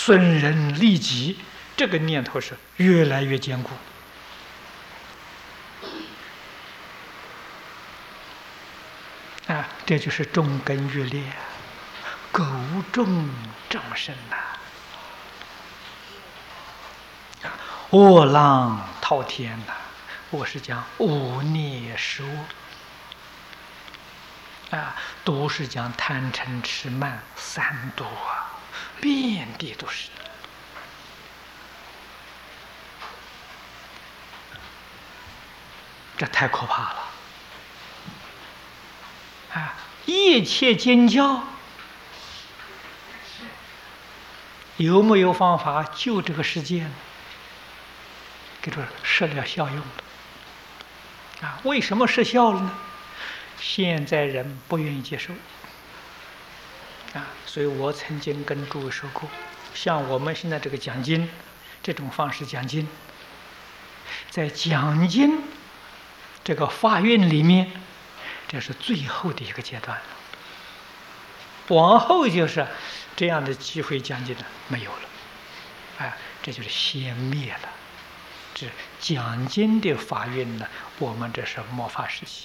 损人利己，这个念头是越来越坚固。这就是种根育劣，苟种众生呐。恶浪滔天呐，我是讲恶孽十恶都是讲贪嗔痴慢三毒遍地都是。这太可怕了一切经教有没有方法救这个世界呢？给这失了效用了为什么失效了呢？现在人不愿意接受所以我曾经跟诸位说过，像我们现在这个讲经这种方式讲经，在讲经这个法运里面，这是最后的一个阶段了。往后就是这样的机会讲经的没有了这就是先灭了。这讲经的法运呢，我们这是末法时期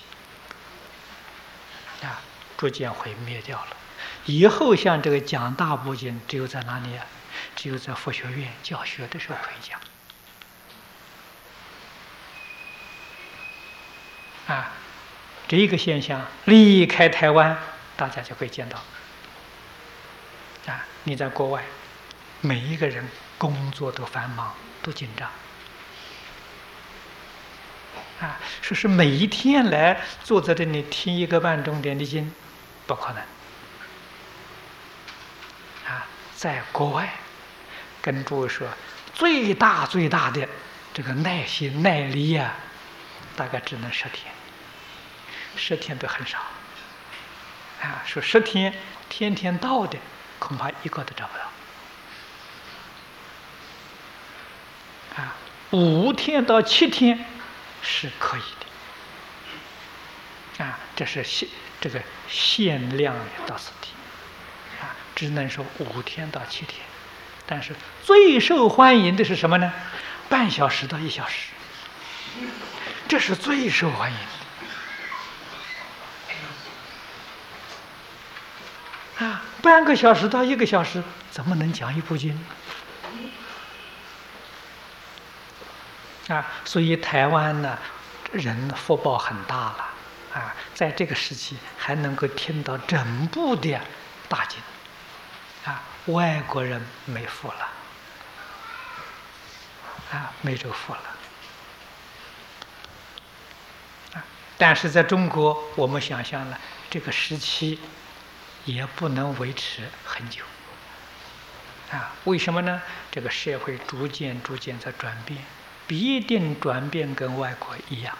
逐渐会灭掉了。以后像这个讲大部经，只有在哪里只有在佛学院教学的时候可以讲这一个现象离开台湾，大家就可以见到你在国外，每一个人工作都繁忙，都紧张说是每一天来坐在这里听1个半钟点的经，不可能在国外跟诸位说，最大的这个耐心耐力大概只能10天，10天都很少说10天天天到的恐怕一个都找不到5天到7天是可以的这是这个限量到此地只能说5天到7天。但是最受欢迎的是什么呢？半小时到1小时，这是最受欢迎的半个小时到1个小时怎么能讲一部经所以台湾呢，人福报很大了在这个时期还能够听到整部的大经外国人没福了没这个福了但是在中国，我们想象呢，这个时期也不能维持很久为什么呢？这个社会逐渐在转变，必定转变跟外国一样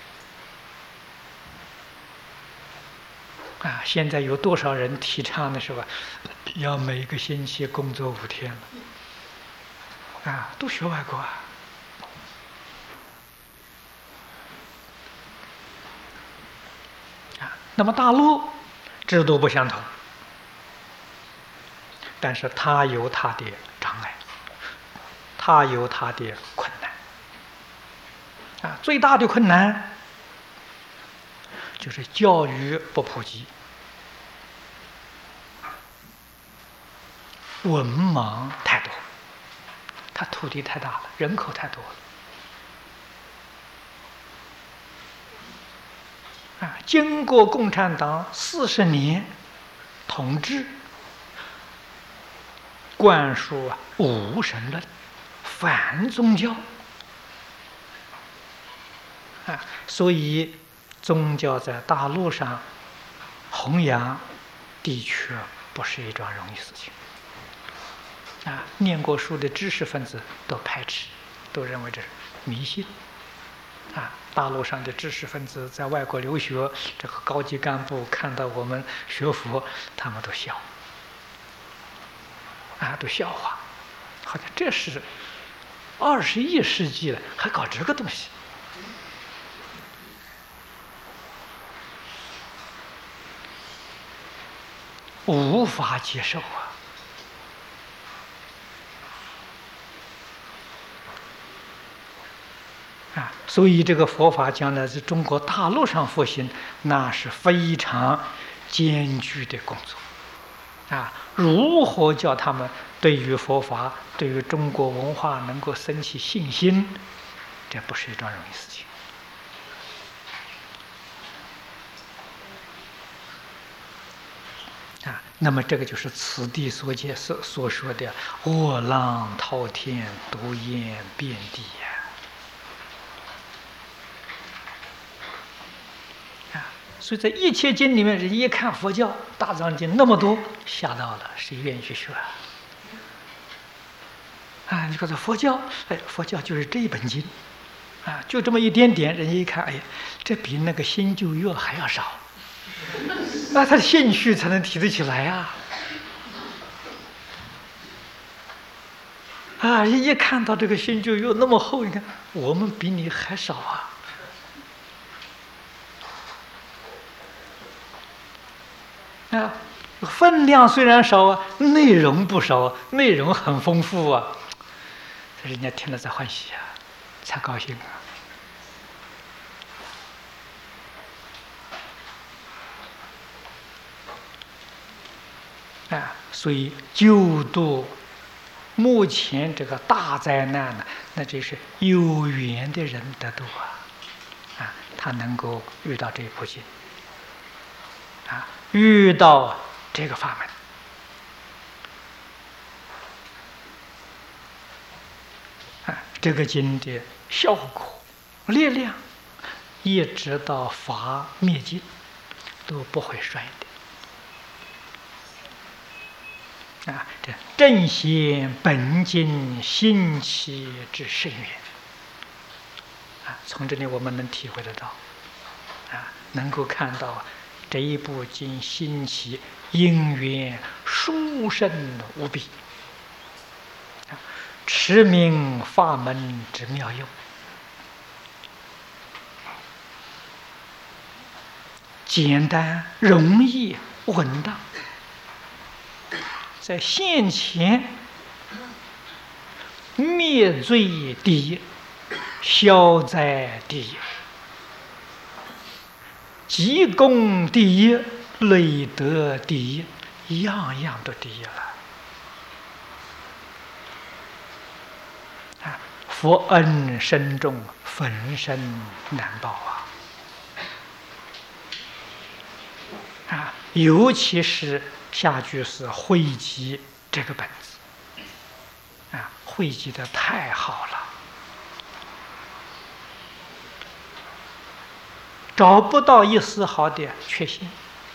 现在有多少人提倡的是吧？要每个星期工作5天了都学外国那么大陆制度不相同，但是它有它的障碍，它有它的困难最大的困难就是教育不普及，文盲太多，它土地太大了，人口太多了经过共产党40年统治，灌输无神论、反宗教所以宗教在大陆上弘扬的确不是一桩容易事情念过书的知识分子都排斥，都认为这是迷信大陆上的知识分子在外国留学，这个高级干部看到我们学佛，他们都笑都笑话，好像这是21世纪了，还搞这个东西无法接受所以这个佛法将来在中国大陆上复兴，那是非常艰巨的工作。如何叫他们对于佛法、对于中国文化能够生起信心，这不是一桩容易事情。那么这个就是此地所说的恶浪滔天，毒焰遍地所以在一切经里面，人一看佛教大藏经那么多，吓到了，谁愿意去学你告诉佛教，佛教就是这一本经就这么一点点，人家一看，这比那个新旧约还要少，那他的兴趣才能提得起来一看到这个新旧约那么厚，你看我们比你还少分量虽然少内容不少，内容很丰富人家听了才欢喜才高兴所以救度目前这个大灾难呢，那就是有缘的人得度他能够遇到这一部经遇到这个法门这个经的效果力量，一直到法灭尽都不会衰的这正显本经兴起之深远从这里我们能体会得到能够看到这一部经兴起因缘殊胜无比持名法门之妙用，简单容易稳当，在现前灭罪第一，消灾第一，积功第一，累德第一，样样都第一了佛恩深重，粉身难报尤其是下句是汇集这个本子汇集的太好了，找不到一丝毫的缺陷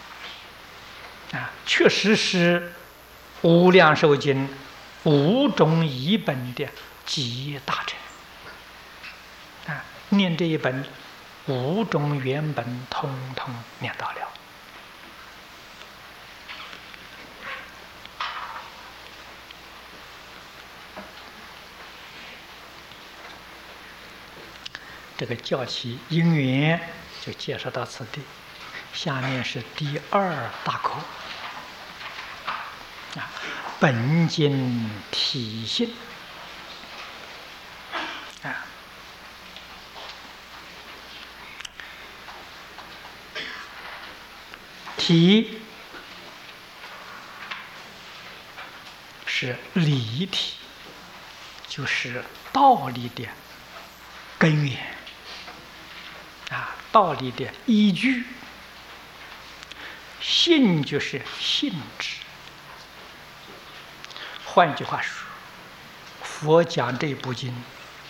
确实是无量寿经5种译本的集大成念这一本5种原本通通念到了。这个教其因缘就介绍到此地，下面是第2大口本经体性体是理体，就是道理的根源道理的依据。性就是性质。换句话说，佛讲这部经，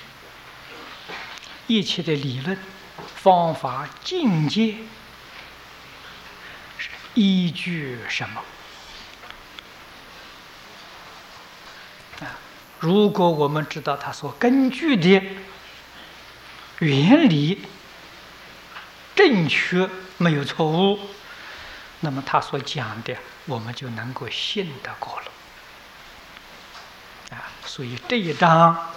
一切的理论、方法、境界是依据什么？如果我们知道它所根据的原理正确，没有错误，那么他所讲的我们就能够信得过了所以这一章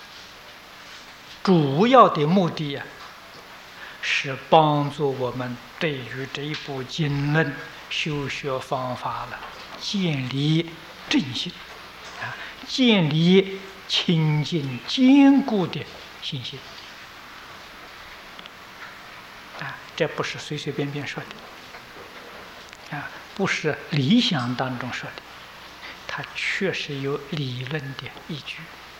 主要的目的是帮助我们对于这一部经论修学方法了建立正信建立清净坚固的信心这不是随随便便说的，不是理想当中说的，它确实有理论的依据。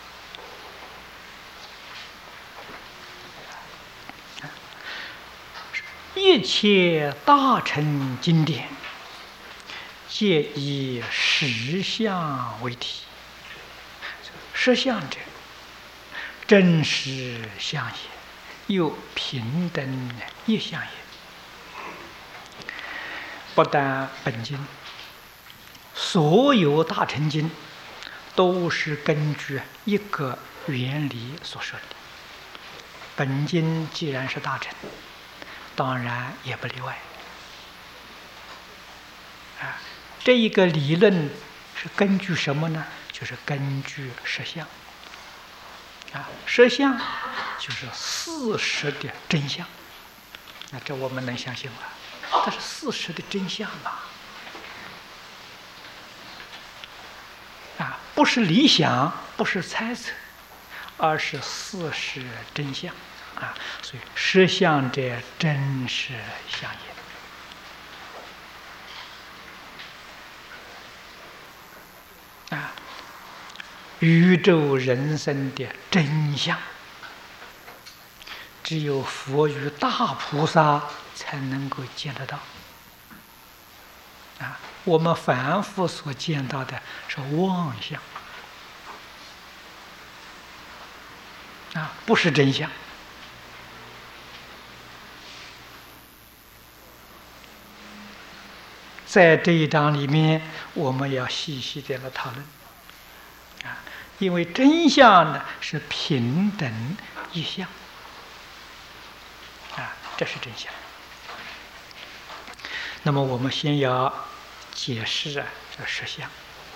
一切大乘经典，皆以实相为体。实相者，真实相也，又平等一相也。不但本经，所有大乘经都是根据一个原理所说的。本经既然是大乘，当然也不例外。这一个理论是根据什么呢？就是根据实相。实相就是事实的真相。这我们能相信吗？它是事实的真相嘛？不是理想，不是猜测，而是事实真相。所以实相者，真实相也。宇宙人生的真相，只有佛与大菩萨才能够见得到。我们凡夫所见到的是妄相，不是真相。在这一章里面，我们要细细的来讨论。因为真相呢是平等一相，这是真相。那么我们先要解释这实相。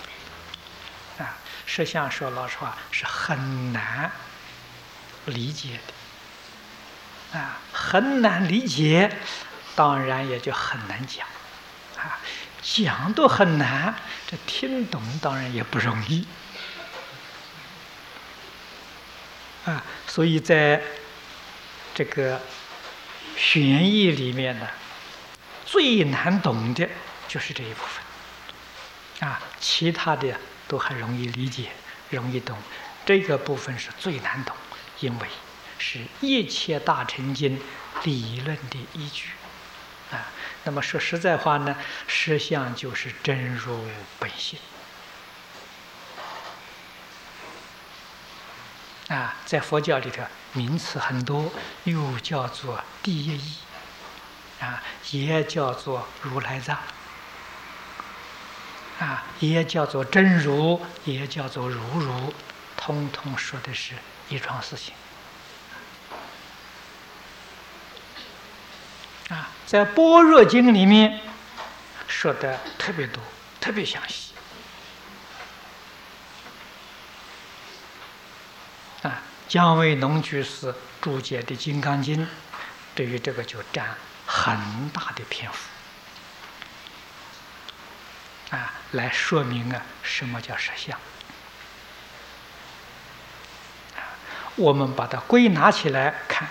实相说老实话是很难理解的，很难理解，当然也就很难讲。讲都很难，这听懂当然也不容易。所以在这个玄义里面呢，最难懂的就是这一部分。其他的都很容易理解，容易懂，这个部分是最难懂，因为是一切大乘经理论的依据。那么说实在话呢，实相就是真如本性。在佛教里头名词很多，又叫做第一义，也叫做如来藏，也叫做真如，也叫做如如，通通说的是一桩事情。在般若经里面说的特别多，特别详细。姜维农居士注解的《金刚经》，对于这个就占很大的篇幅，来说明什么叫实相。我们把它归纳起来看，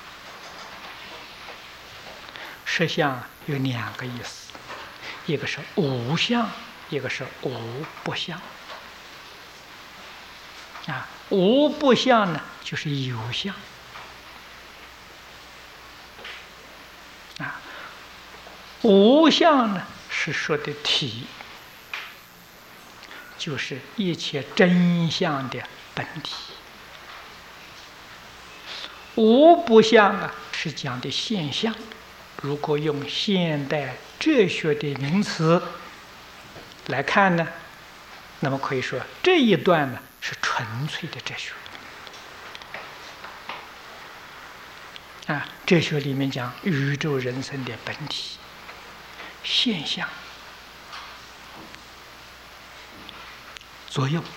实相有两个意思，一个是无相，一个是无不相。无不相呢，就是有相。无相呢，是说的体，就是一切真相的本体。无不相是讲的现象。如果用现代哲学的名词来看呢，那么可以说这一段呢是纯粹的哲学。哲学里面讲宇宙人生的本体、现象、作用。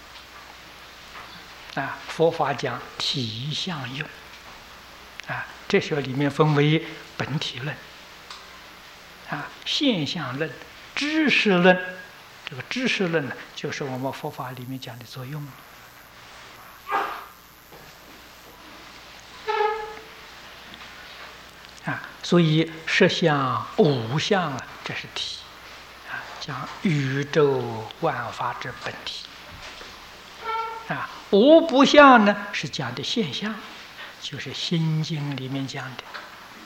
佛法讲体相用。哲学里面分为本体论、现象论、知识论。这个知识论呢，就是我们佛法里面讲的作用。 所以实相无相啊，这是体啊，讲宇宙万法之本体啊。无不相呢，是讲的现象，就是《心经》里面讲的。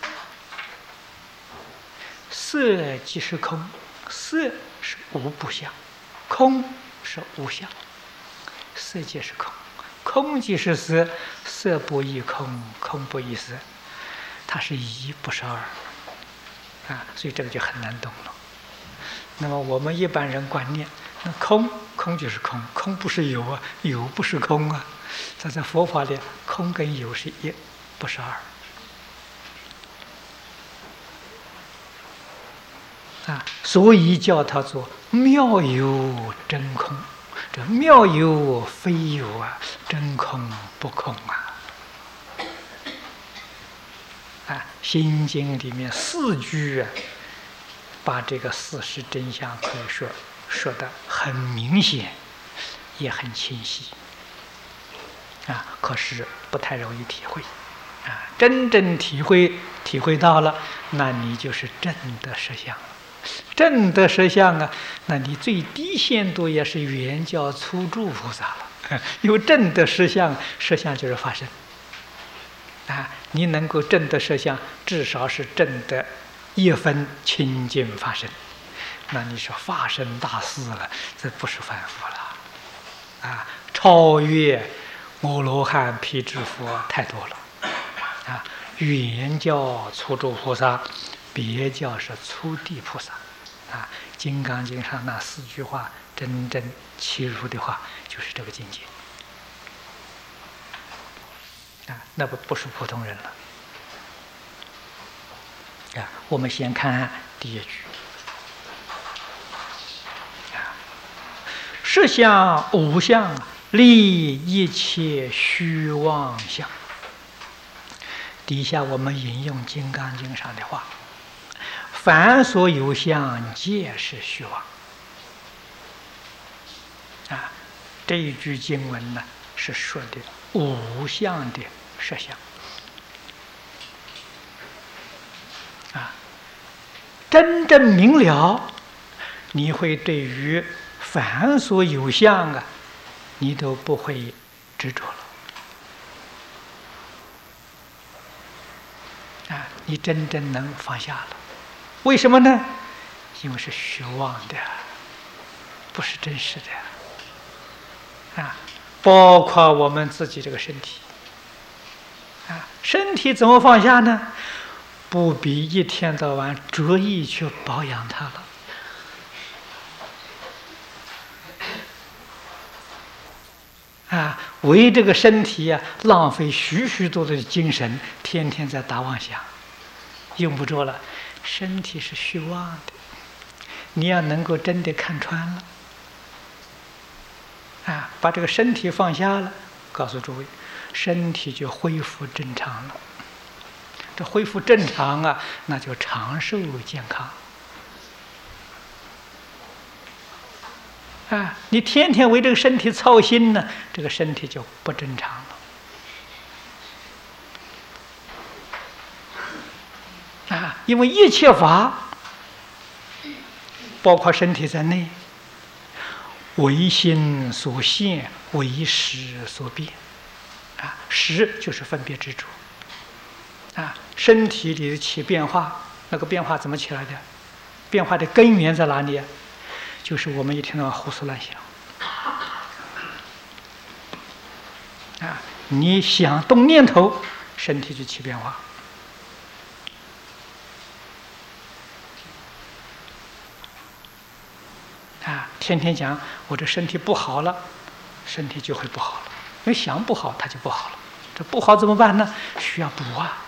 色即是空，色是无不相，空是无相。色即是空，空即是色，色不异空，空不异色，它是一不是二啊，所以这个就很难懂了。那么我们一般人观念，那空就是空，空不是有啊，有不是空啊。它在佛法里，空跟有是一，不是二啊，所以叫它做妙有真空。这妙有非有啊，真空不空啊！啊，《心经》里面4句啊，把这个事实真相可以说得很明显，也很清晰啊。可是不太容易体会啊，真正体会到了，那你就是真的实相了。正得实相啊，那你最低限度也是圆教初住菩萨了。有正得实相，实相就是发生啊。你能够正得实相，至少是正得1分清净发生，那你是发生大事了，这不是凡夫了啊！超越阿罗汉、辟支佛太多了啊！圆教初住菩萨，别教是初地菩萨。啊，《金刚经》上那4句话，真正契入的话，就是这个境界啊，那不是普通人了啊。我们先看第1句啊，实相无相，立一切虚妄相。底下我们引用《金刚经》上的话。凡所有相，皆是虚妄啊！这一句经文呢，是说的无相的实相啊。真正明了，你会对于凡所有相啊，你都不会执着了啊！你真正能放下了。为什么呢？因为是虚妄的，不是真实的啊！包括我们自己这个身体啊，身体怎么放下呢？不必一天到晚着意去保养它了啊！为这个身体啊，浪费许许多多的精神，天天在打妄想，用不着了。身体是虚妄的，你要能够真的看穿了啊，把这个身体放下了，告诉诸位，身体就恢复正常了。这恢复正常啊，那就长寿健康啊！你天天为这个身体操心呢，这个身体就不正常了。啊，因为一切法，包括身体在内，唯心所现，唯识所变。啊，识就是分别执着。啊，身体里起变化，那个变化怎么起来的？变化的根源在哪里啊？就是我们一天到晚胡思乱想。啊，你想动念头，身体就起变化。啊，天天讲我这身体不好了，身体就会不好了。因为想不好，它就不好了。这不好怎么办呢？需要补啊。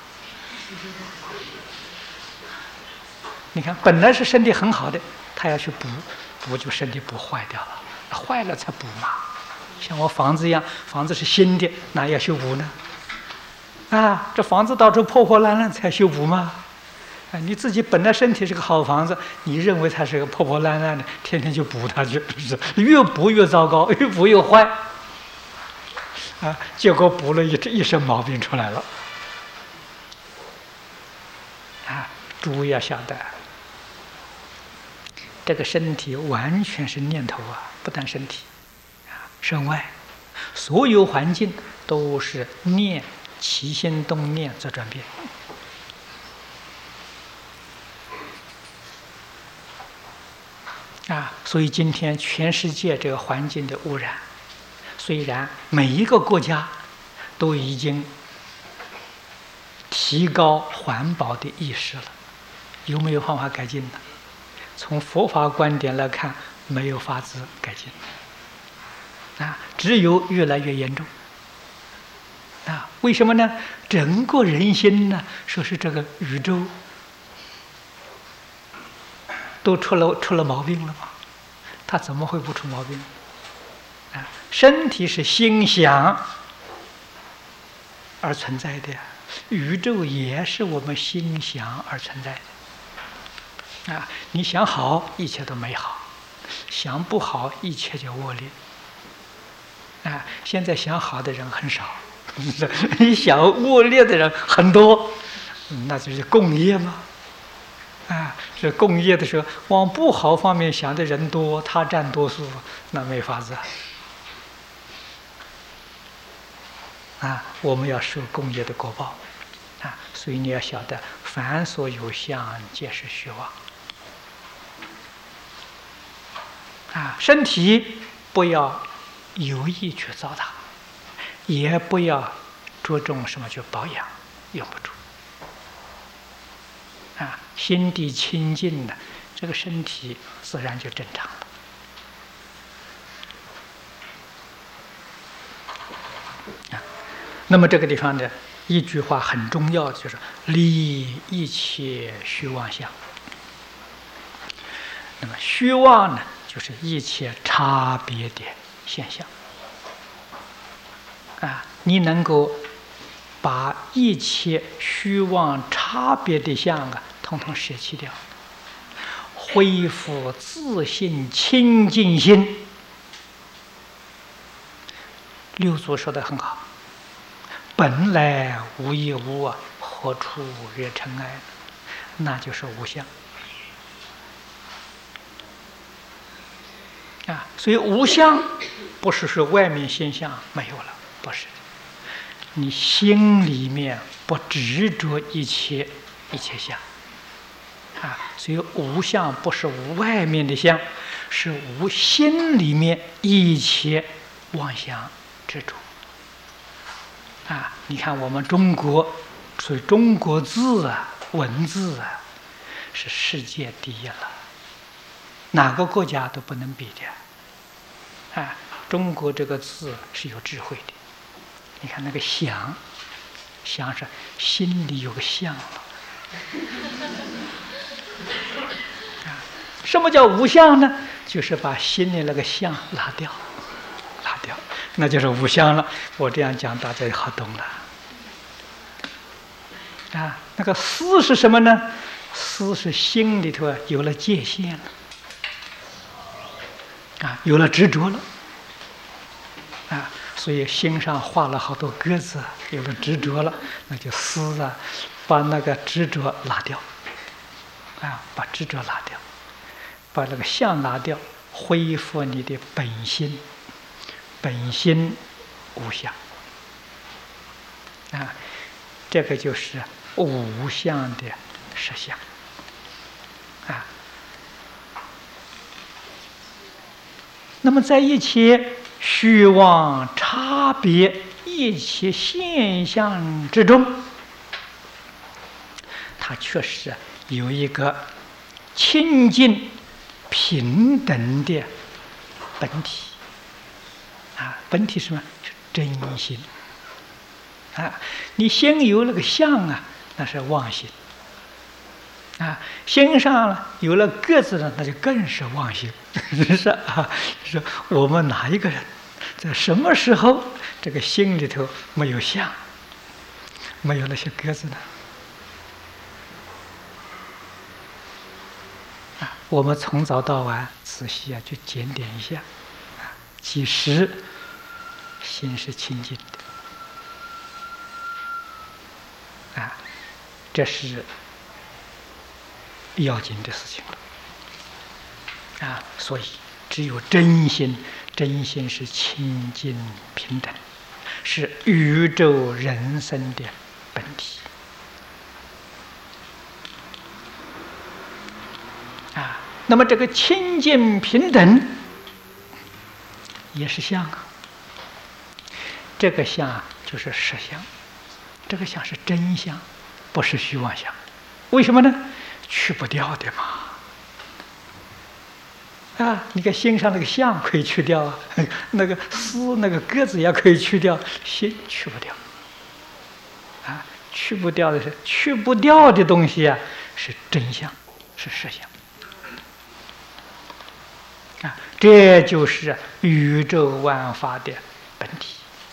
你看，本来是身体很好的，他要去补，补就身体补坏掉了，坏了才补嘛。像我房子一样，房子是新的，哪要修补呢？啊，这房子到处破破烂烂才修补吗？啊，你自己本来身体是个好房子，你认为它是个破破烂烂的，天天就补它去，是越补越糟糕，越补越坏。啊，结果补了一身毛病出来了。啊， 诸位要晓得，这个身体完全是念头啊，不但身体身外所有环境都是念起心动念做转变所以今天全世界这个环境的污染，虽然每一个国家都已经提高环保的意识了，有没有方法改进呢？从佛法观点来看，没有法子改进只有越来越严重为什么呢？整个人心呢，说是这个宇宙都出了毛病了吗？它怎么会不出毛病身体是心想而存在的宇宙也是我们心想而存在的你想好，一切都美好；想不好，一切就恶劣现在想好的人很少，你想恶劣的人很多，那就是共业嘛是共业的时候，往不好方面想的人多，他占多数，那没法子我们要受共业的果报所以你要晓得，凡所有相，皆是虚妄身体不要有意去糟蹋，也不要着重什么去保养，用不住心地清净的，这个身体自然就正常了那么这个地方呢，一句话很重要，就是离一切虚妄相。那么虚妄呢，就是一切差别的现象你能够把一切虚妄差别的相统统舍弃掉，恢复自信清净心。六祖说得很好，本来无一物何处惹尘埃，那就是无相所以无相不是说外面现象没有了，不是，你心里面不执着一切相所以无相不是无外面的相，是无心里面一切妄想执着你看我们中国，所以中国字文字是世界第一了，哪个国家都不能比的中国这个字是有智慧的。你看那个想，想是心里有个相什么叫无相呢？就是把心里那个相拿掉，那就是无相了。我这样讲大家也好懂了那个思是什么呢？思是心里头有了界限了有了执着了所以心上画了好多鸽子，有了执着了，那就思把那个执着拿掉把执着拿掉，把那个相拿掉，恢复你的本心，本心无相这个就是无相的实相那么在一切虚妄差别一切现象之中，它确实有一个清净平等的本体本体是什么？是真心你先有那个相那是妄心心上有了个子呢，那就更是妄心是我们哪一个人在什么时候这个心里头没有相，没有那些个子呢？我们从早到晚仔细去检点一下其实心是清净的这是要紧的事情了。所以只有真心，真心是清净平等，是宇宙人生的本体。那么这个清净平等也是相啊，这个相就是实相，这个相是真相，不是虚妄相。为什么呢？去不掉的嘛。你看心上那个相可以去掉啊，那个丝那个鸽子也可以去掉，心去不掉。去不掉的是去不掉的东西是真相，是实相。这就是宇宙万法的本体。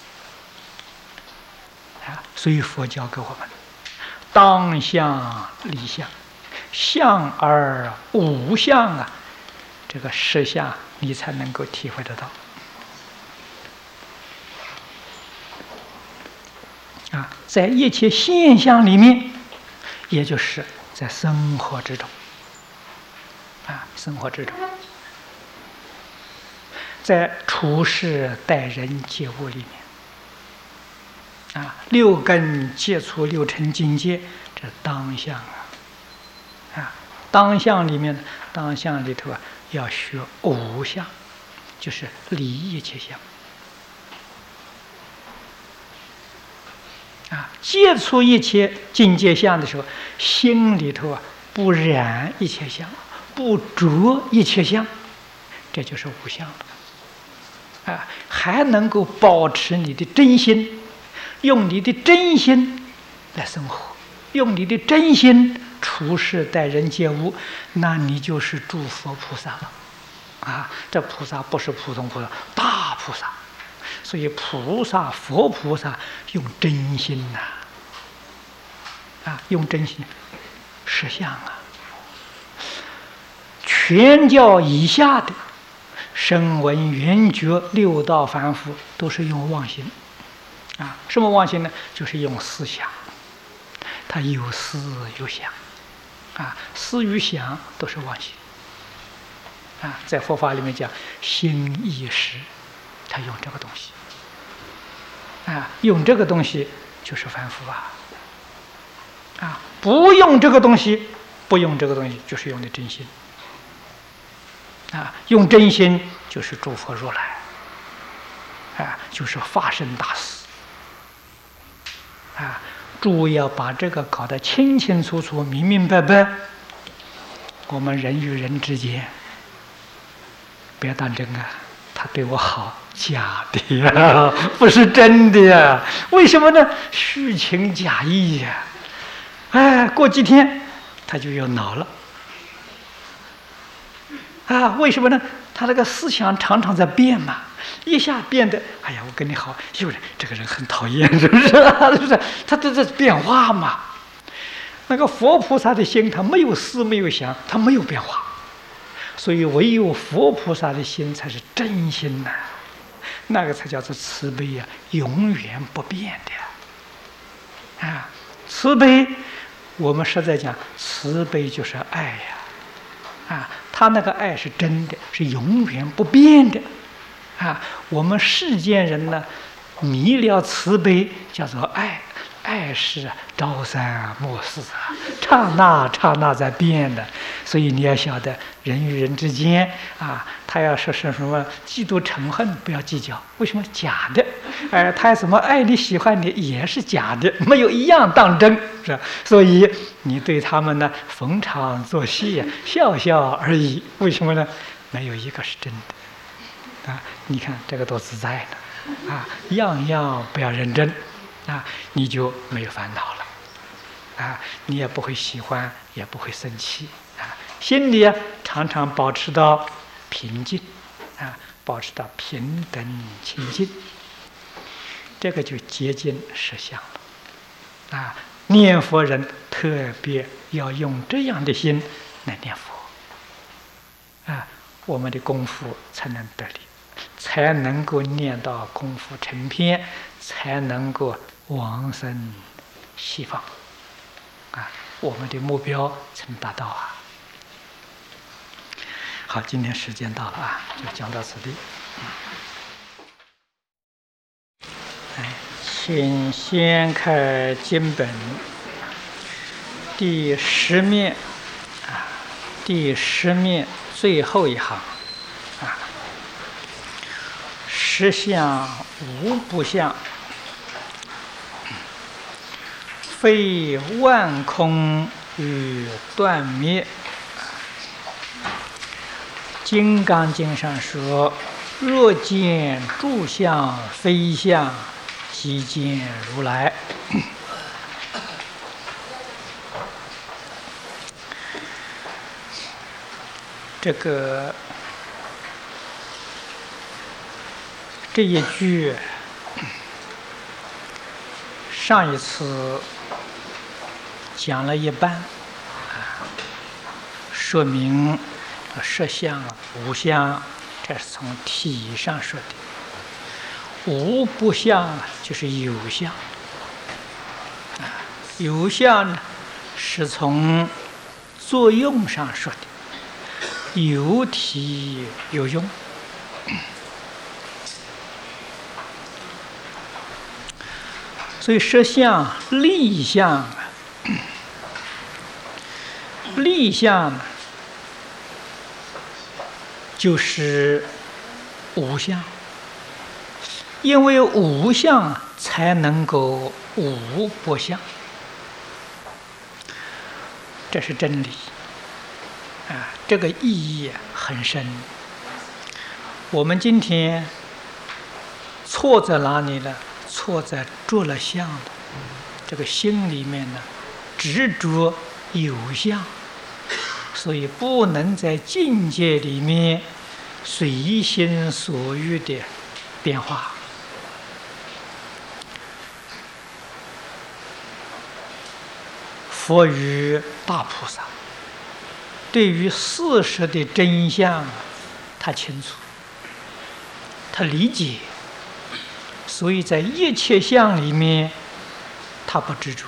所以佛教给我们当相离相，相而无相这个实相你才能够体会得到。在一切现象里面，也就是在生活之中生活之中，在处事待人接物里面六根接触六尘境界，这当相当相里面，当相里头要学无相，就是离一切相接触一切境界相的时候，心里头不染一切相，不着一切相，这就是无相了还能够保持你的真心，用你的真心来生活，用你的真心处事待人接物，那你就是诸佛菩萨了这菩萨不是普通菩萨，大菩萨。所以菩萨佛菩萨用真心用真心实相全教以下的声闻缘觉六道凡夫都是用妄心什么妄心呢？就是用思想，它有思有想思与想都是妄心在佛法里面讲心意识，他用这个东西用这个东西就是凡夫不用这个东西，不用这个东西就是用的真心用真心就是诸佛如来就是法身大士诸要把这个搞得清清楚楚、明明白白。我们人与人之间不要当真他对我好，假的呀，不是真的呀。为什么呢？虚情假意呀。过几天他就又恼了为什么呢？他那个思想常常在变嘛，一下变得哎呀，我跟你好，又这个人很讨厌，是不是？是不是？他都在变化嘛。那个佛菩萨的心，他没有思没有想，他没有变化。所以唯有佛菩萨的心才是真心那个才叫做慈悲永远不变的慈悲，我们实在讲，慈悲就是爱他那个爱是真的，是永远不变的我们世间人呢，迷了慈悲叫做爱，爱是朝三暮四刹那刹那在变的。所以你要晓得，人与人之间他要说是什么嫉妒嗔恨，不要计较，为什么？假的。他什么爱你喜欢你也是假的，没有一样当真，是吧？所以你对他们呢，逢场作戏，笑笑而已。为什么呢？没有一个是真的你看这个多自在呢样样不要认真你就没有烦恼了你也不会喜欢，也不会生气心里常常保持到平静保持到平等清净，这个就接近实相了念佛人特别要用这样的心来念佛我们的功夫才能得力，才能够念到功夫成片，才能够往生西方我们的目标才能达到好，今天时间到了啊，就讲到此地。请先开经本第10面第10面最后一行实相无不相，非万空与断灭。金刚经上说：若见诸相非相，即见如来。这一句上一次讲了一半，说明实相无相，这是从体上说的。无不相就是有相，有相呢是从作用上说的，有体有用。所以实相立相，立相就是无相，因为无相才能够无不相，这是真理这个意义很深。我们今天错在哪里呢？错在着了相的这个心里面呢，执着有相，所以不能在境界里面随心所欲的变化。佛与大菩萨对于事实的真相他清楚，他理解，所以在一切相里面他不执着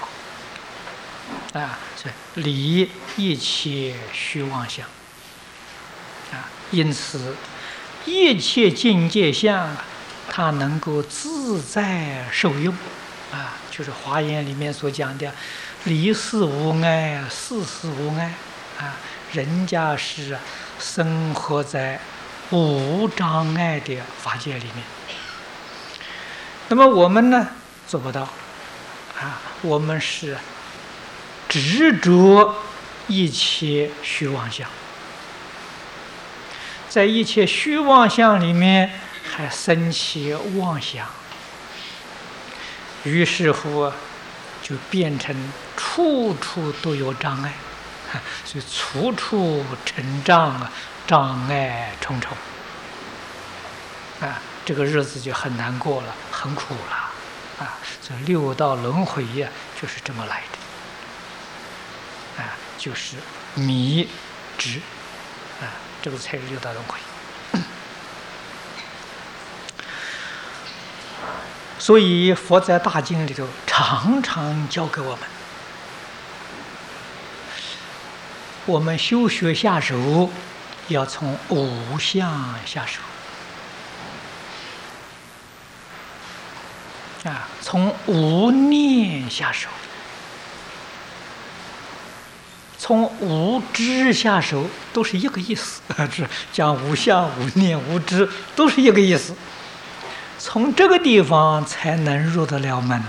所以离一切虚妄相因此一切境界相它能够自在受用就是华严里面所讲的离事无碍，事事无碍人家是生活在无障碍的法界里面。那么我们呢做不到我们是执着一切虚妄相，在一切虚妄相里面还生起妄想，于是乎就变成处处都有障碍所以处处成障障碍重重这个日子就很难过了，很苦了这六道轮回就是这么来的就是迷执这个才是六道轮回。所以佛在大经里头常常教给我们修学下手要从无相下手从无念下手，从无知下手，都是一个意思是讲无相无念无知都是一个意思，从这个地方才能入得了门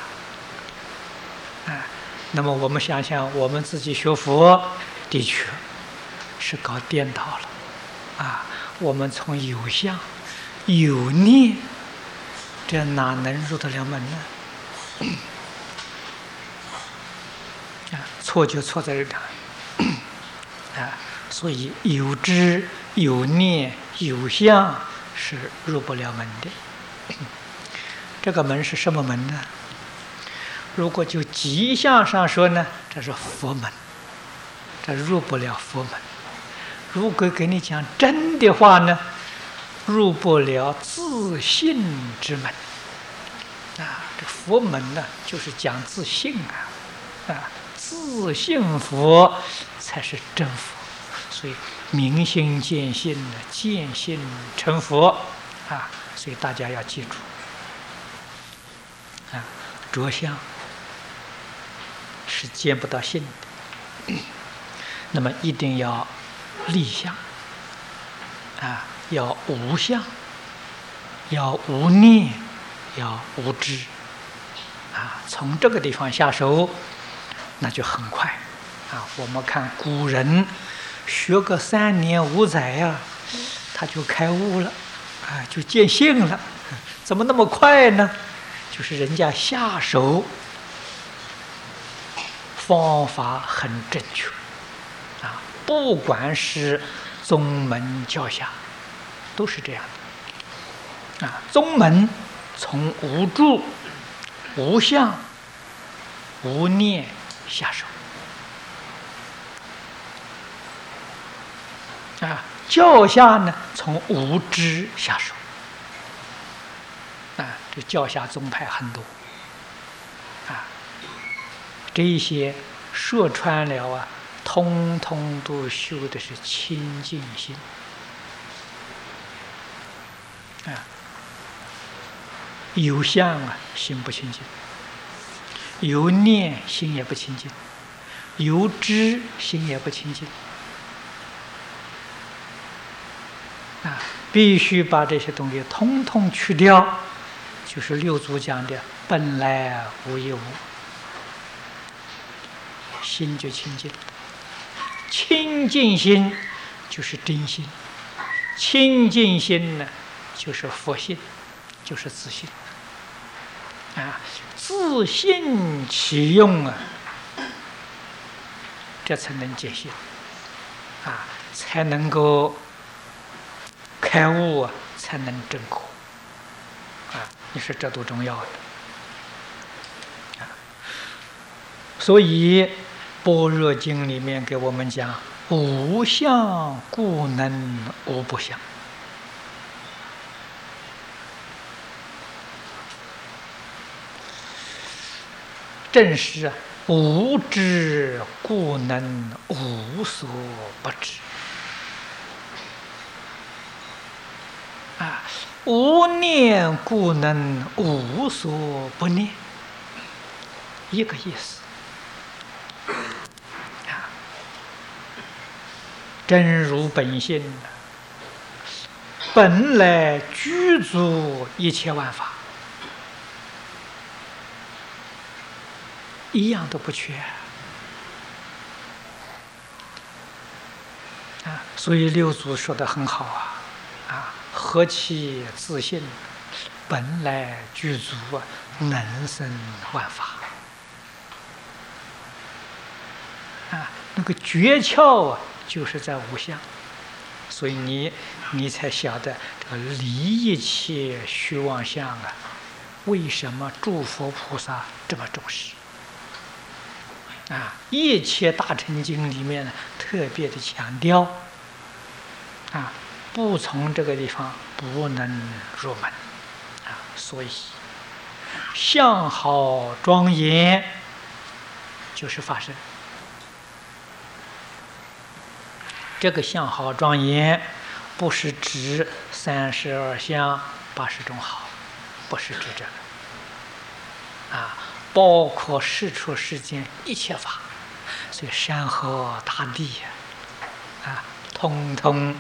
那么我们想想我们自己学佛的确是搞颠倒了我们从有相有念，这哪能入得了门呢错就错在这里所以有知有念有相是入不了门的。这个门是什么门呢？如果就吉相上说呢，这是佛门，这入不了佛门。如果给你讲真的话呢，入不了自信之门这佛门呢就是讲自信自信佛才是真佛， 所以明心见性，见性成佛啊！所以大家要记住啊，着相是见不到性的，那么一定要立相啊，要无相，要无念，要无知啊！从这个地方下手，那就很快啊！我们看古人学个3年5载呀，他就开悟了啊，就见性了。怎么那么快呢？就是人家下手方法很正确啊，不管是宗门教下，都是这样的啊。宗门从无住、无相、无念下手啊，教下呢从无知下手啊。这教下宗派很多啊，这一些说穿了啊，通通都修的是清净心啊。有相啊，心不清净；有念，心也不清净；有知，心也不清净啊。必须把这些东西通通去掉，就是六祖讲的本来无一物，心就清净。清净心就是真心，清净心呢就是佛性，就是自信啊。自信起用啊，这才能见性啊，才能够开悟啊，才能证果啊。你说这多重要的啊！所以《般若经》里面给我们讲：无相故能无不相。正是啊，无知故能无所不知啊，无念故能无所不念，一个意思啊。真如本性，本来具足一切万法，一样都不缺啊。所以六祖说得很好啊，何其自信，本来具足能生万法啊。那个诀窍就是在无相，所以你才晓得这个离一切虚妄相啊，为什么诸佛菩萨这么重视啊？一切大乘经里面呢，特别的强调啊，不从这个地方不能入门啊。所以相好庄严就是法身。这个相好庄严，不是指32相80种好，不是指这个啊，包括世出世间一切法，所以山河大地啊，通通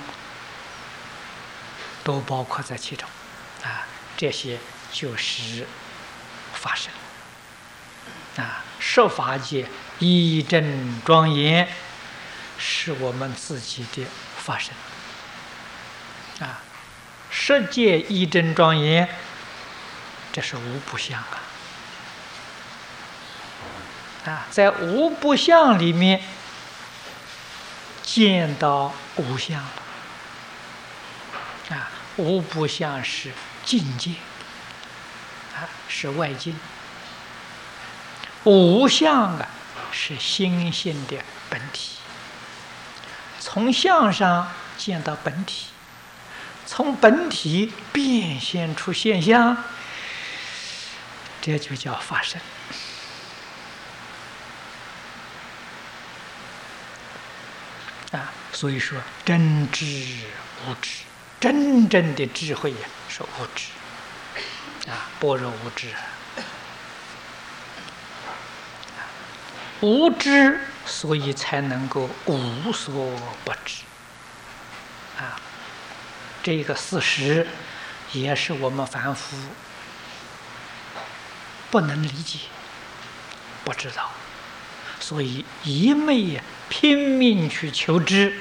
都包括在其中啊。这些就是法身啊，十法界一真庄严，是我们自己的法身啊。十界一真庄严，这是无不相啊，在无不相里面见到无相啊。无不相是境界啊，是外境；无相啊，是心性的本体。从相上见到本体，从本体变现出现象，这就叫法身啊。 所以说，真知无知，真正的智慧呀，是无知般若无知。无知，所以才能够无所不知。这个事实也是我们凡夫不能理解、不知道，所以一昧拼命去求知，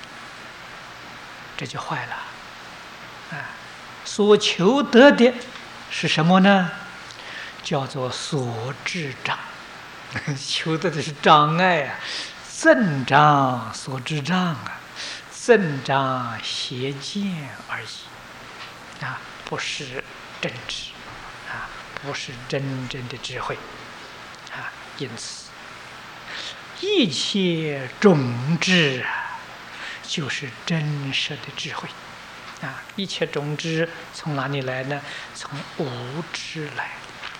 这就坏了。所求得的是什么呢？叫做所知障。求的是障碍增长所知障增长邪见而已不是真知不是真正的智慧因此一切种智就是真实的智慧一切种智从哪里来呢？从无知来。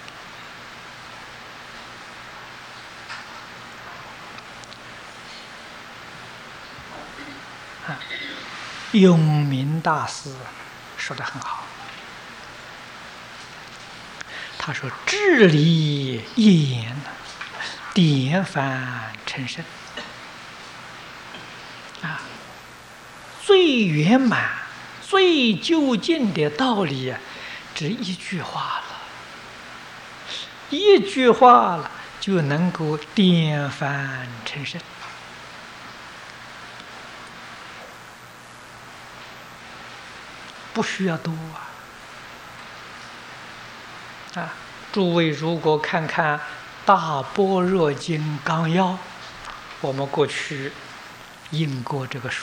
永明大师说得很好，他说：“智理一言，典范成圣。”最圆满、最究竟的道理只一句话了，一句话了就能够典范成圣。不需要多诸位如果看看《大般若经纲要》，我们过去印过这个书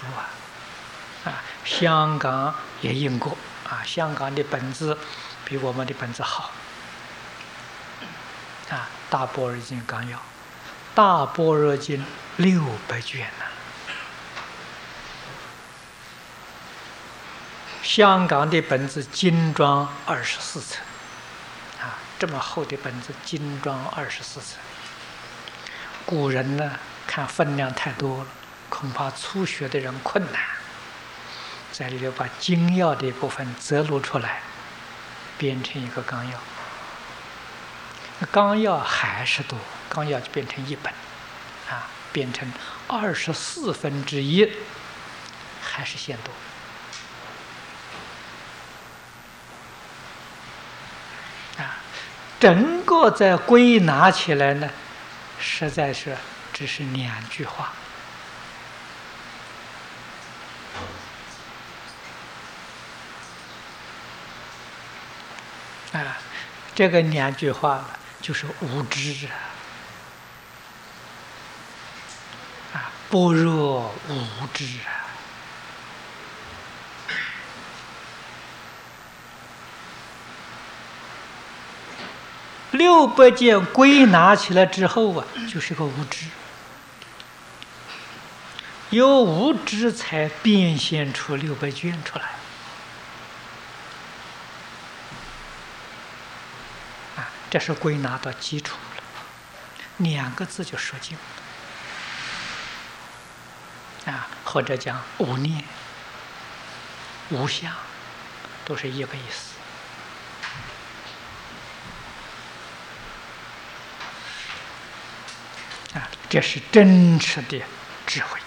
香港也印过香港的本子比我们的本子好大般若经纲要》，大般若经600卷香港的本子精装24层这么厚的本子精装24层，古人呢看分量太多了，恐怕初学的人困难，在里头把精要的一部分摘录出来，编成一个纲要。纲要还是多，纲要就变成一本变成1/24，还是嫌多。整个再归纳起来呢，实在是只是2句话这个2句话就是无知般若无知600件归纳起来之后就是个无知，由无知才变现出600卷出来这是归纳到基础了，2个字就说尽了或者讲无念、无相，都是一个意思这是真实的智慧。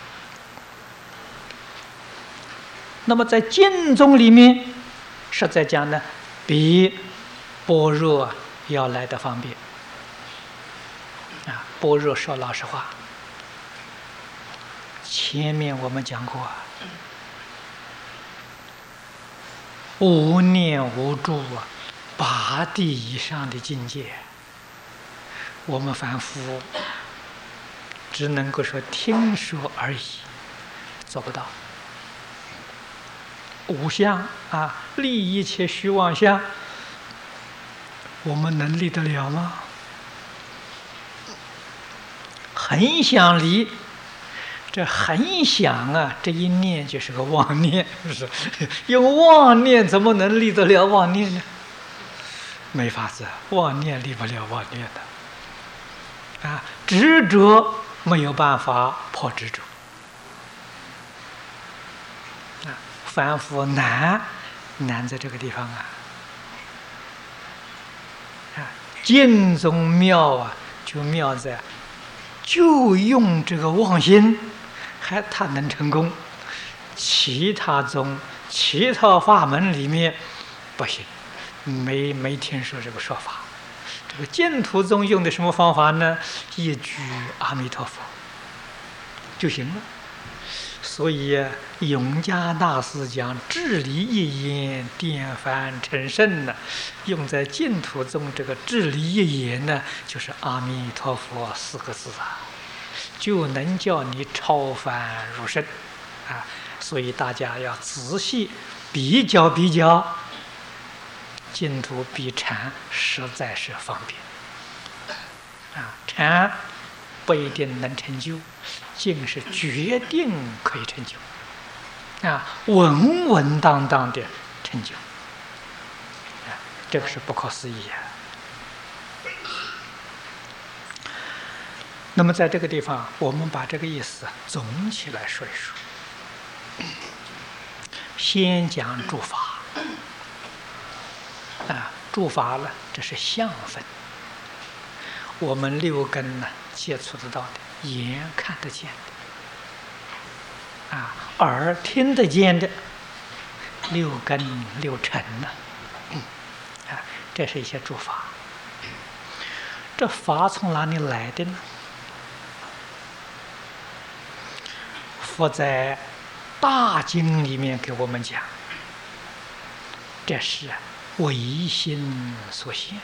那么在经宗里面实在讲呢，比般若要来得方便般若说老实话，前面我们讲过无念无住8地以上的境界，我们凡夫只能够说听说而已，做不到。无相立一切虚妄相，我们能立得了吗？很想离，这很想这一念就是个妄念，是用妄念怎么能立得了妄念呢？没法子，妄念立不了妄念的执着没有办法破执着凡夫难在这个地方啊！净宗妙啊，就妙在就用这个妄心，他能成功。其他宗、其他法门里面不行，没听说这个说法。这个净土宗用的什么方法呢？一句阿弥陀佛就行了。所以永嘉大师讲至理一言，颠翻成圣呢，用在净土宗这个至理一言呢，就是阿弥陀佛4个字啊，就能叫你超凡入圣啊。所以大家要仔细比较，净土比禅实在是方便啊，禅不一定能成就，净是决定可以成就啊，稳当当的成就啊，这个是不可思议啊。那么在这个地方，我们把这个意思总起来说一说。先讲诸法啊，诸法呢，这是相分，我们6根呢接触得到的，眼看得见的啊，耳听得见的，6根6尘呢，啊，这是一些诸法。这法从哪里来的呢？佛在大经里面给我们讲，这是唯心所现，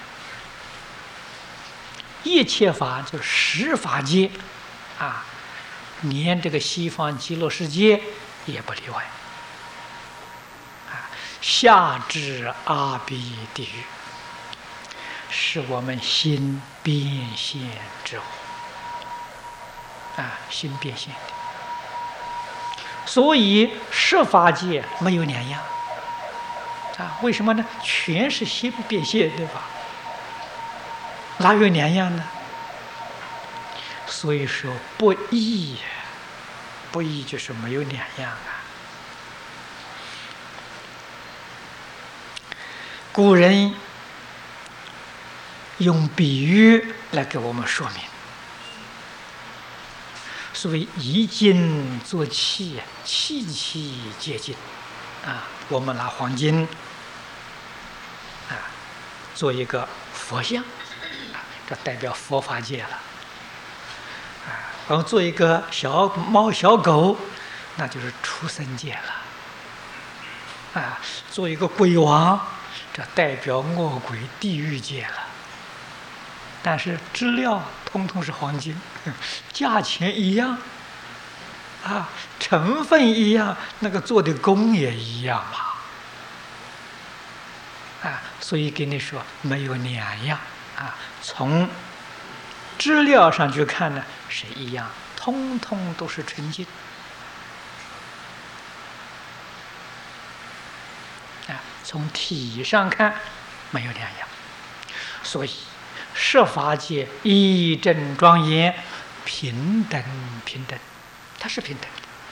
一切法就是十法界啊，连这个西方极乐世界也不例外啊，下至阿鼻地狱，是我们心变现之物啊，心变现的。所以十法界没有两样啊，为什么呢？全是心变现，对吧？哪有两样呢？所以说不异，不异就是没有两样啊。古人用比喻来给我们说明，所谓以金作器，器器皆金啊。我们拿黄金啊做一个佛像啊，这代表佛法界了啊。然后做一个小猫小狗，那就是畜生界了啊。做一个鬼王，这代表恶鬼地狱界了。但是质料通通是黄金，价钱一样啊，成分一样，那个做的工也一样嘛啊，所以跟你说没有两样啊，从质料上去看呢是一样，通通都是纯金啊，从体上看没有两样，所以十法界一真庄严，平等，它是平等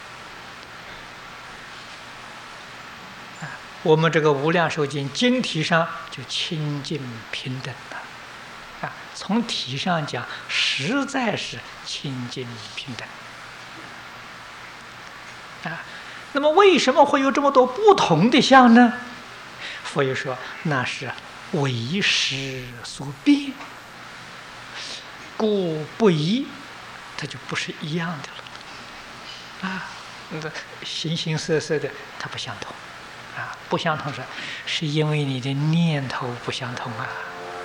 的。我们这个无量寿经经体上就清净平等的啊，从体上讲，实在是清净平等啊。那么为什么会有这么多不同的相呢？佛又说，那是为识所变。故不一，它就不是一样的了啊！形形色色的，它不相同啊！不相同是因为你的念头不相同啊！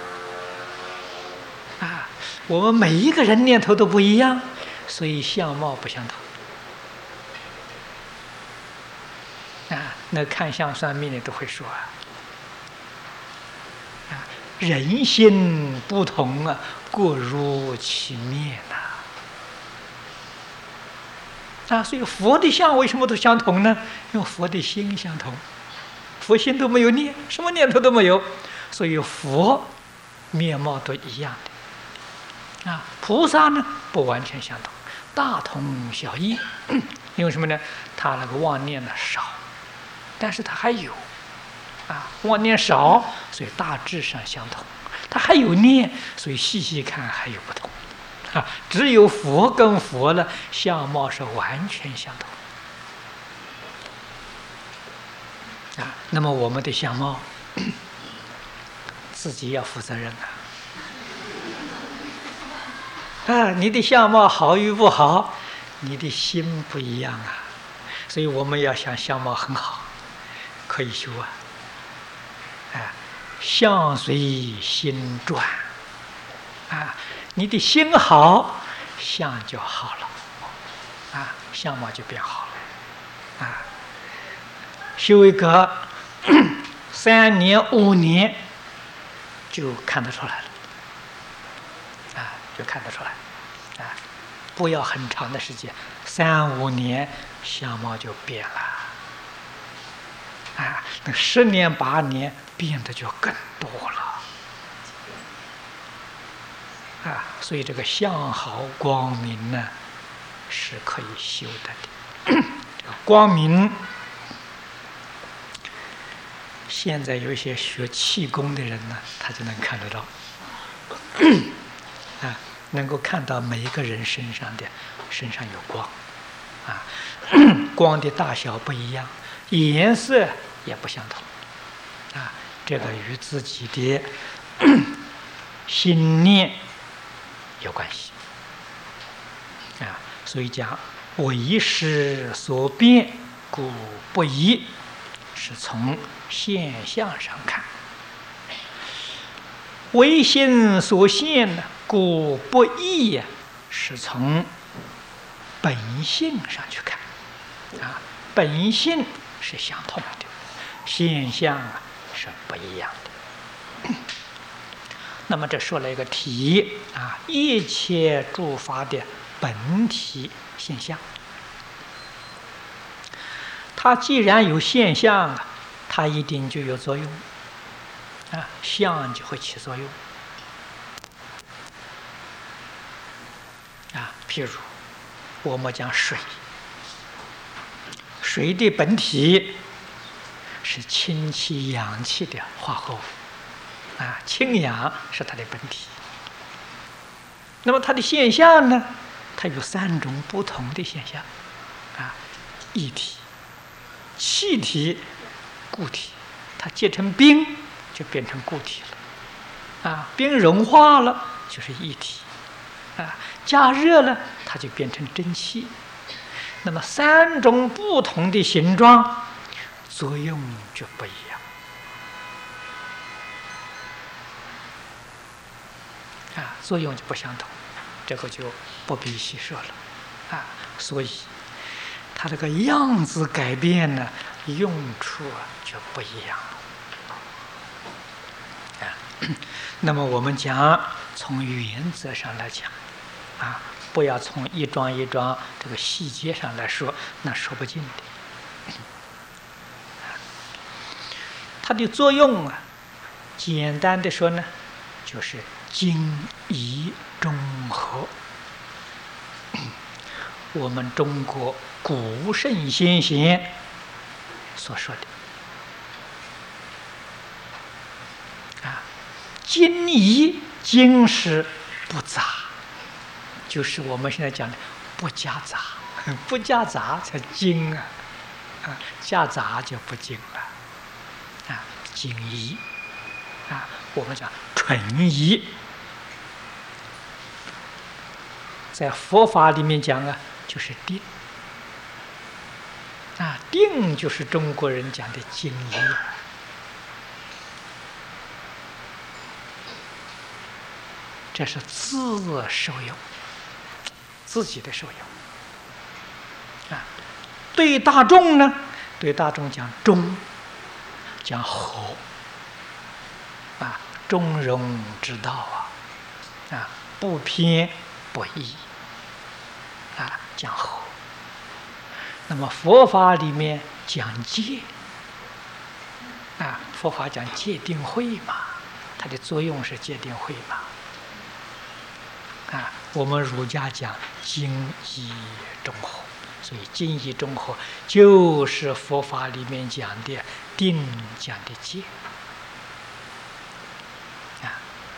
啊，我们每一个人念头都不一样，所以相貌不相同啊！那看相算命的都会说啊，人心不同啊，各如其面啊！所以佛的相为什么都相同呢？因为佛的心相同，佛心都没有念，什么念头都没有，所以佛面貌都一样的啊。菩萨呢不完全相同，大同小异，因为什么呢？他那个妄念呢少但是它还有妄念少，所以大致上相同；它还有念，所以细细看还有不同。只有佛跟佛呢，相貌是完全相同。那么我们的相貌，自己要负责任你的相貌好与不好，你的心不一样所以我们要想相貌很好，可以修相随心转你的心好，相就好了相貌就变好了修一个3年5年就看得出来了就看得出来不要很长的时间，3、5年相貌就变了那10年8年变得就更多了所以这个相好光明呢是可以修的这个光明，现在有一些学气功的人呢，他就能看得到能够看到每一个人身上有光光的大小不一样，颜色也不相同这个与自己的心念有关系所以讲为识所变，故不疑，是从现象上看；为心所现呢，故不异是从本性上去看本性是相同的，现象是不一样的。那么这说了一个体一切诸法的本体现象，它既然有现象它一定就有作用相就会起作用譬如我们讲水的本体是氢气氧气的化合物氢氧是它的本体。那么它的现象呢，它有3种不同的现象液体、气体、固体。它结成冰就变成固体了冰融化了就是液体加热了它就变成蒸汽。那么3种不同的形状，作用就不一样作用就不相同，这个就不必细说了所以它这个样子改变呢，用处就不一样那么我们讲从原则上来讲不要从一桩一桩这个细节上来说，那说不尽的它的作用简单的说呢，就是精怡中和。我们中国古圣先贤所说的精怡，精是不杂，就是我们现在讲的不夹杂，不夹杂才精夹杂就不精了精怡我们讲纯怡，在佛法里面讲就是定定就是中国人讲的精怡这是自受用，自己的受用对大众呢，对大众讲中，讲和中庸之道不偏不倚讲和。那么佛法里面讲戒佛法讲戒定慧嘛，它的作用是戒定慧嘛我们儒家讲精怡中和， 所以精义中和就是佛法里面讲的定，讲的戒啊。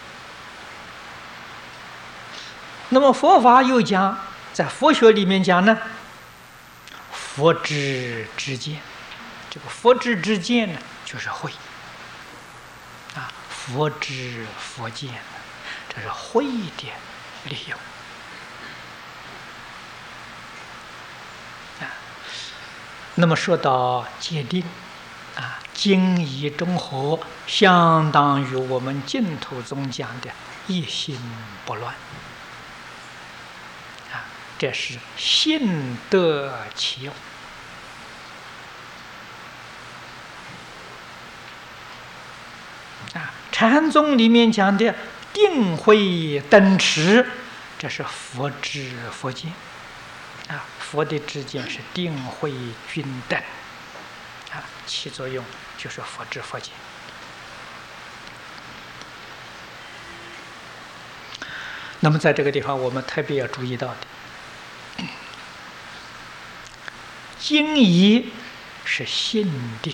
那么佛法又讲，在佛学里面讲呢，佛知之见。这个佛知之见呢，就是慧啊，佛知佛见，这是慧的利用啊。那么说到戒定啊，精义中和，相当于我们净土宗讲的一心不乱啊，这是信得其用。啊，禅宗里面讲的定慧等持，这是佛知佛见啊，佛的知见是定慧均等啊，起作用就是佛知佛见。那么在这个地方，我们特别要注意到的，精义是信定。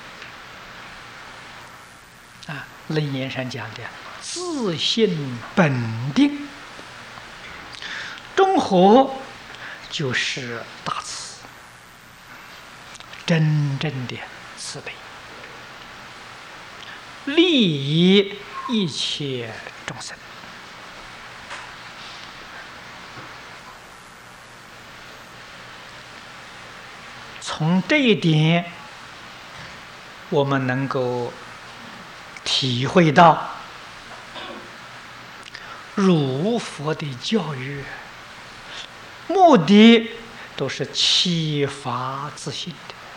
啊，楞严上讲的自性本定，中和就是大慈，真正的慈悲，利益一切众生。从这一点，我们能够体会到儒佛的教育目的都是启发自信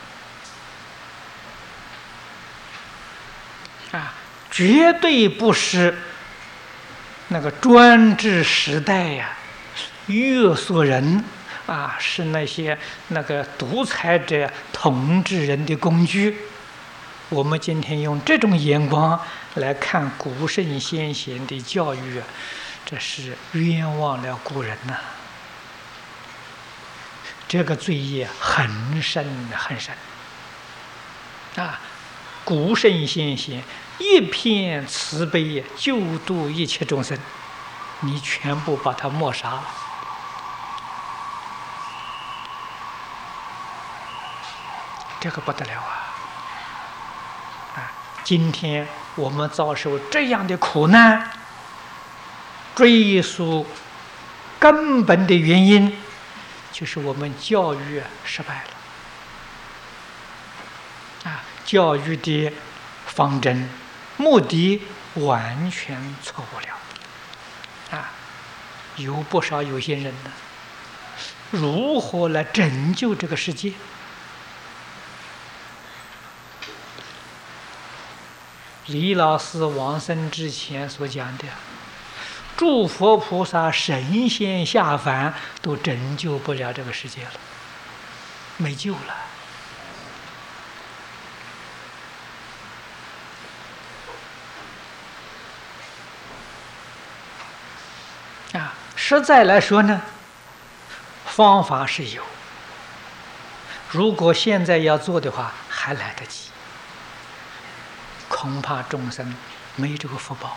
的啊，绝对不是那个专制时代呀，约束人啊，是那些那个独裁者统治人的工具。我们今天用这种眼光来看古圣先贤的教育，这是冤枉了古人呐！这个罪业很深很深啊！古圣先贤一片慈悲，救度一切众生，你全部把它抹杀了，这个不得了啊！今天我们遭受这样的苦难，追溯根本的原因，就是我们教育失败了啊！教育的方针目的完全错误了啊！有不少有心人呢，如何来拯救这个世界？李老师往生之前所讲的，诸佛菩萨、神仙下凡都拯救不了这个世界了，没救了啊！实在来说呢，方法是有，如果现在要做的话，还来得及。恐怕众生没这个福报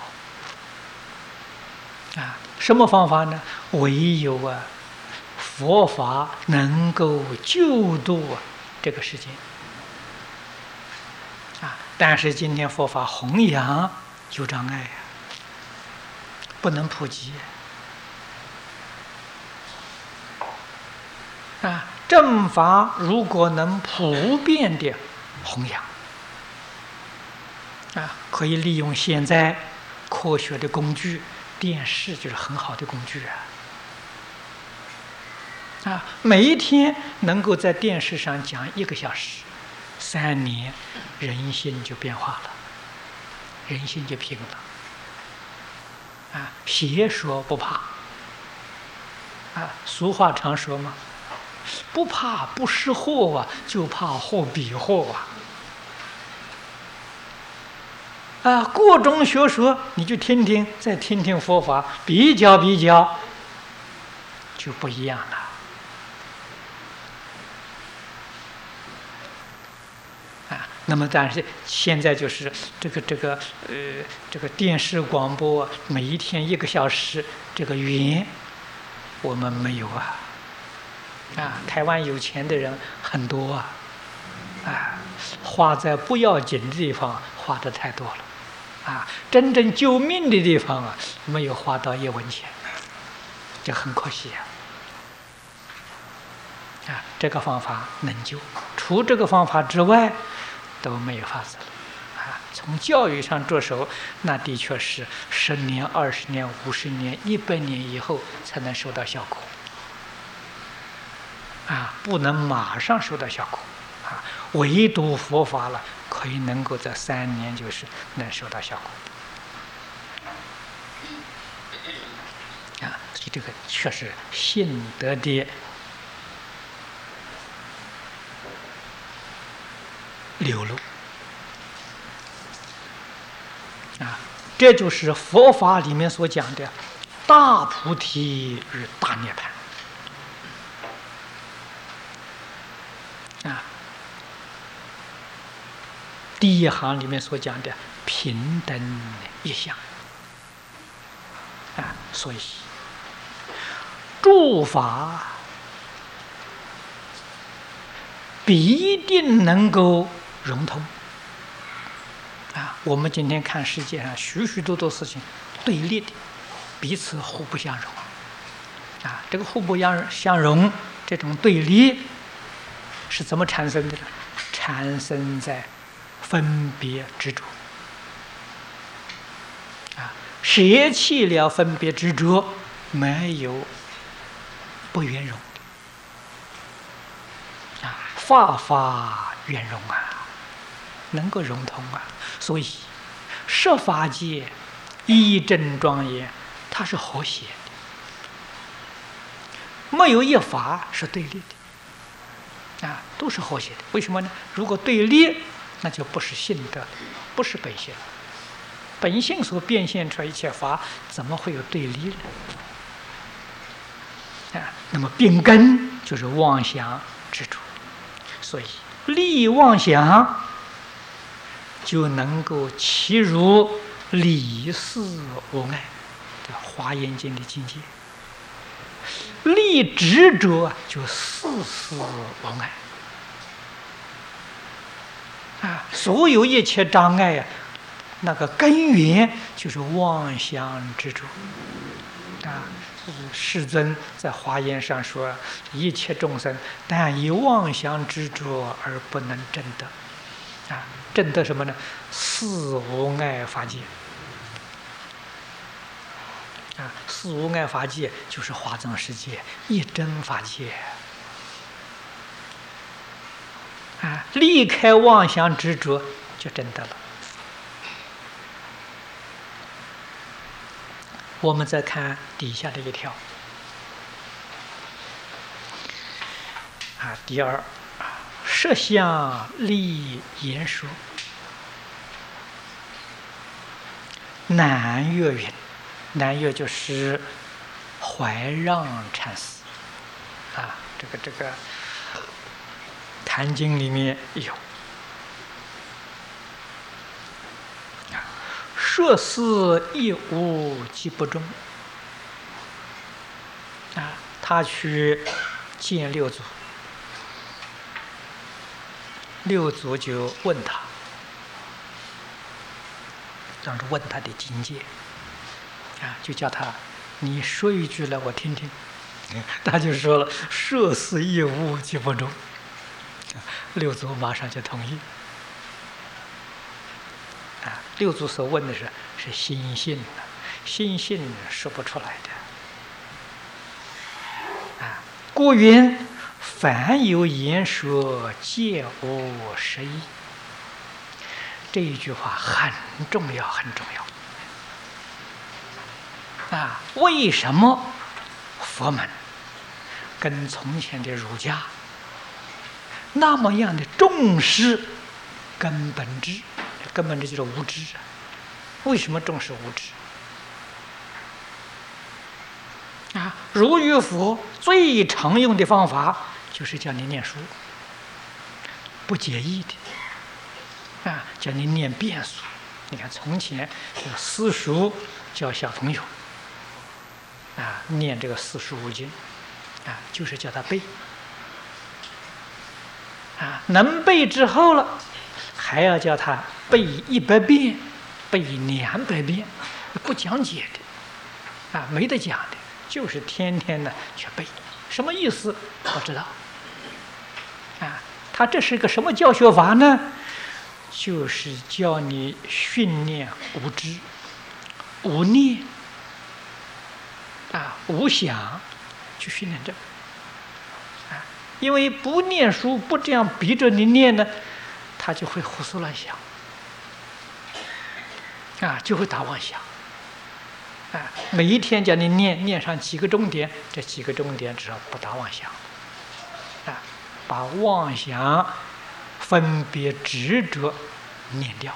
啊！什么方法呢？唯有佛法能够救度这个世界啊！但是今天佛法弘扬有障碍不能普及啊！正法如果能普遍的弘扬啊，可以利用现在科学的工具，电视就是很好的工具啊！每一天能够在电视上讲1个小时，3年，人心就变化了，人心就平了啊！邪说不怕啊！俗话常说嘛，不怕不识货啊，就怕货比货啊！啊，各种学说你就听听，再听听佛法，比较比较，就不一样了。 那么，但是现在就是这个电视广播每一天1个小时，这个缘我们没有啊。台湾有钱的人很多啊，花在不要紧的地方花的太多了，真正救命的地方没有花到1文钱，这很可惜这个方法能救，除这个方法之外都没有法子了。从教育上着手，那的确是10年、20年、50年、100年以后才能收到效果。不能马上收到效果。唯独佛法了，可以能够在3年就是能收到效果。所以这个确实信德的流露。这就是佛法里面所讲的大菩提与大涅槃。第一行里面所讲的平等一相。所以诸法必定能够融通。我们今天看世界上许许多多事情对立的，彼此互不相容。这个互不相容，这种对立是怎么产生的呢？产生在分别执着。舍弃了分别执着，没有不圆融的。法法圆融能够融通所以设法界一真庄严，它是和谐的，没有一法是对立的，都是和谐的。为什么呢？如果对立，那就不是性德，不是本性。本性所变现出来一切法，怎么会有对立呢？那么病根就是妄想执着，所以立妄想就能够契入理事无碍，这华严经的境界。立执着就事事无碍。所有一切障碍那个根源就是妄想执着。世尊在华严上说，一切众生但以妄想执着而不能证得。证得什么呢？四无碍法界。四无碍法界就是华藏世界一真法界。离开妄想执着就证得了。我们再看底下的一条第二，设相立言说。南岳云，南岳就是怀让禅师这个坛经里面有设事一无即不中。他去见六祖，六祖就问他，当时问他的境界就叫他你说一句来我听听。他就说了设事一无即不中。六祖马上就同意。六祖所问的是心性的，心性说不出来的。故云凡有言说，皆无实义。这一句话很重要，很重要。为什么佛门跟从前的儒家那么样的重视根本智？根本智就是无知。为什么重视无知？儒与佛最常用的方法就是叫你念书，不解义的。 叫你念遍数。你看从前这个私塾教小朋友念这个45经就是叫他背能背之后了，还要叫他背100遍，背200遍，不讲解的没得讲的，就是天天呢去背。什么意思不知道他这是个什么教学法呢？就是叫你训练无知、无念无想，去训练这个因为不念书，不这样逼着你念呢，他就会胡思乱想就会打妄想每一天叫你念上几个钟点，这几个钟点只要不打妄想把妄想、分别、执着念掉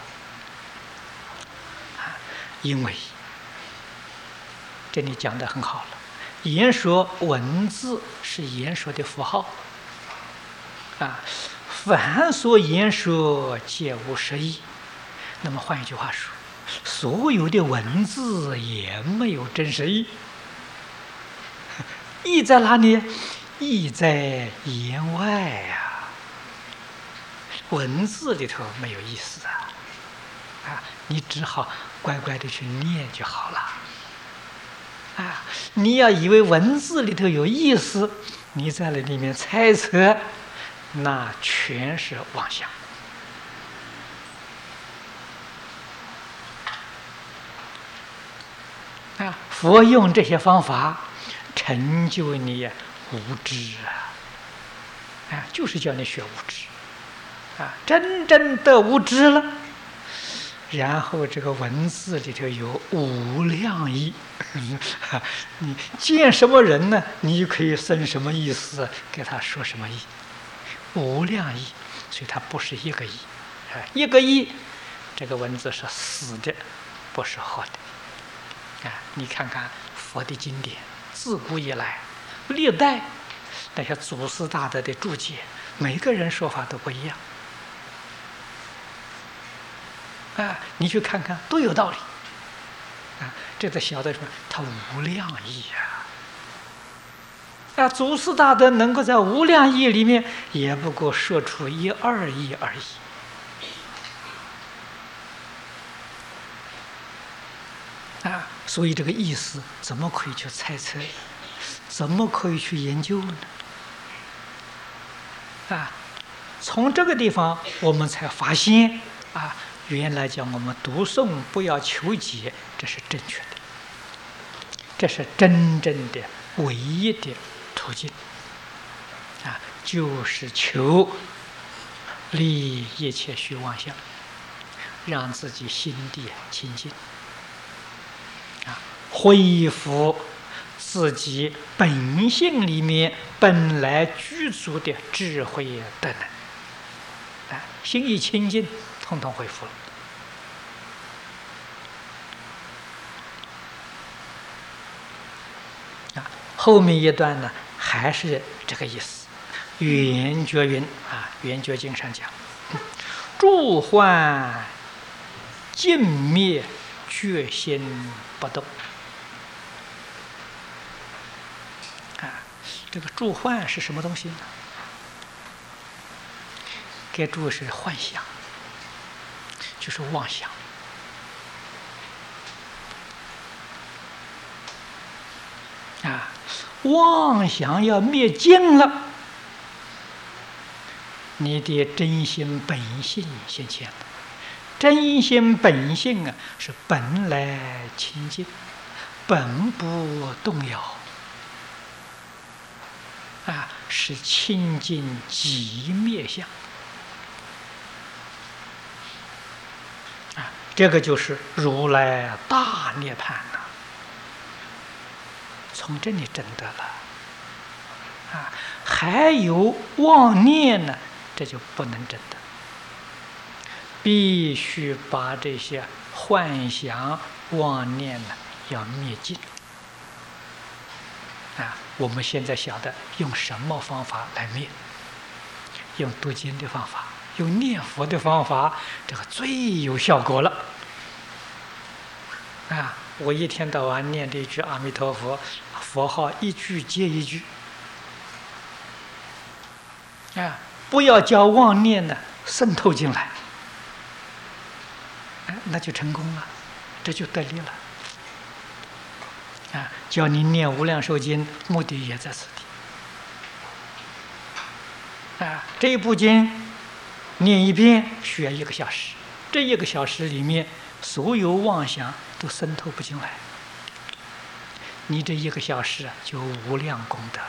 因为这里讲得很好了，言说文字是言说的符号凡所言说皆无实义。那么换一句话说，所有的文字也没有真实义。义在哪里？义在言外文字里头没有意思你只好乖乖的去念就好了你要以为文字里头有意思，你在那里面猜测，那全是妄想佛用这些方法成就你无知就是叫你学无知真正的无知了，然后这个文字里头有无量义你见什么人呢，你可以生什么意思，给他说什么意，无量义。所以它不是一个义一个义，这个文字是死的，不是活的你看看佛的经典，自古以来历代那些祖师大德的注解，每个人说法都不一样你去看看都有道理这才晓得什么？它无量义祖师大德能够在无量义里面，也不过说出1、2义而已所以这个意思怎么可以去猜测？怎么可以去研究呢？从这个地方我们才发现原来讲我们读诵不要求解，这是正确的，这是真正的唯一的途径就是求离一切虚妄相，让自己心地清净恢复自己本性里面本来具足的智慧德能心一清净，统统恢复了后面一段呢还是这个意思。圆觉云圆觉经上讲，诸幻尽灭，觉心不动这个诸幻是什么东西呢？该诸是幻想，就是妄想妄想要灭尽了，你的真心本性现前了。真心本性是本来清净，本不动摇是清净即灭相这个就是如来大涅槃了。从这里证得了还有妄念呢，这就不能证得，必须把这些幻想妄念呢要灭尽我们现在晓得用什么方法来灭？用读经的方法， 用念佛的方法，这个最有效果了。啊，我一天到晚念这句阿弥陀佛，佛号一句接一句。啊，不要叫妄念呢渗透进来，那就成功了，这就得力了。啊，叫你念无量寿经，目的也在此地。啊，这一部经念一遍需要1个小时，这1个小时里面，所有妄想都渗透不进来，你这1个小时就无量功德。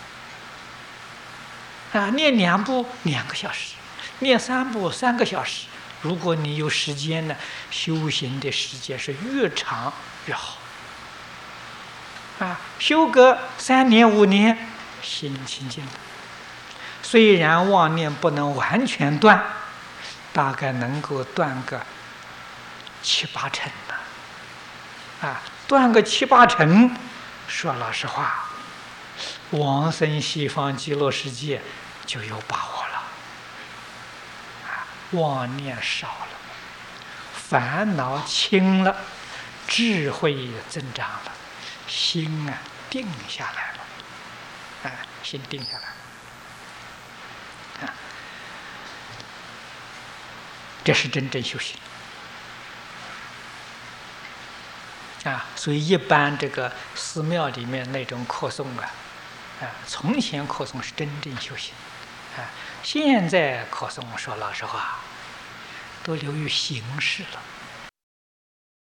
啊，念2部2个小时，念3部3个小时。如果你有时间呢，修行的时间是越长越好。啊，修个3年5年，心清净了。虽然妄念不能完全断，大概能够断个7、8成呢。啊，断个7、8成，说老实话，往生西方极乐世界就有把握了。啊，妄念少了，烦恼轻了，智慧增长了，心定下来了。啊，心定下来了。这是真正修行。啊，所以一般这个寺庙里面那种课诵从前课诵是真正修行。现在课诵说老实话，都流于形式了。